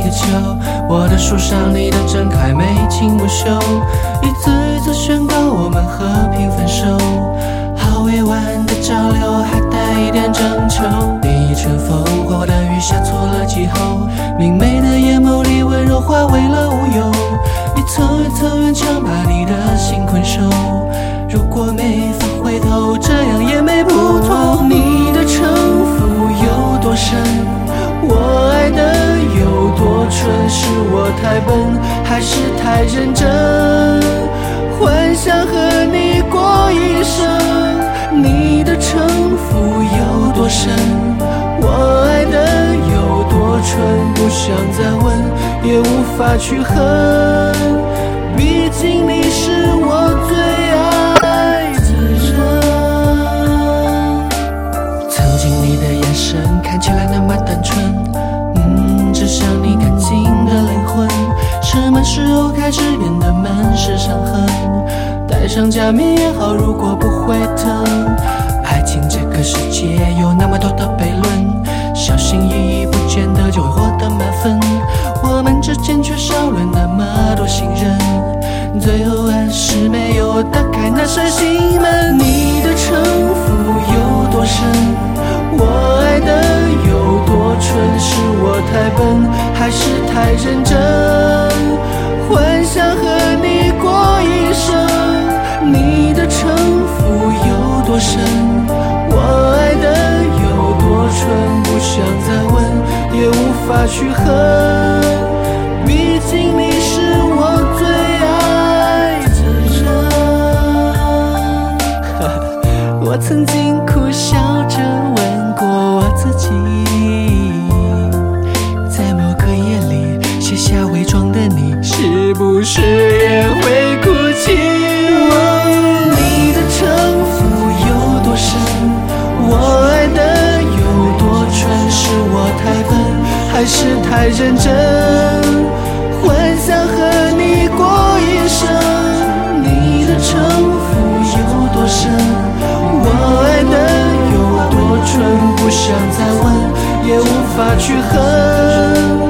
求，我的树上你的正开，眉清目秀，一字一字宣告我们和平分手。好委婉的交流，还带一点征求。你乘风火的雨下错了气候，明媚的眼眸里温柔化为了无忧，一层一层圆墙把你的心困守。如果没法回头，这样也没不妥。你的城府有多深，我爱的有多蠢，是我太笨，还是太认真？幻想和你过一生，你的城府有多深，我爱的有多蠢，不想再问，也无法去恨，毕竟你是我最爱的人。曾经你的眼神看起来那么单纯，只想你干净的灵魂，什么时候开始变得满是伤痕？戴上假面也好，如果不会疼。爱情这个世界有那么多的悖论，小心翼翼不见得就会获得满分，我们之间却少了那么多信任，最后还是没有打开那扇心门。你的城府有多深，我爱的有多蠢，是我太笨，还是太认真？幻想和你过一生，你的城府有多深，我爱的有多蠢，不想再问，也无法去恨，毕竟你是我最爱的人。我曾经苦笑着问过我自己，在某个夜里写下伪装的你，是不是也会哭泣？你的城府有多深，我爱的有多蠢，是我太笨，还是太认真？幻想和你过一生，你的城府有多深，我爱的有多蠢，不想再问，也无法去恨。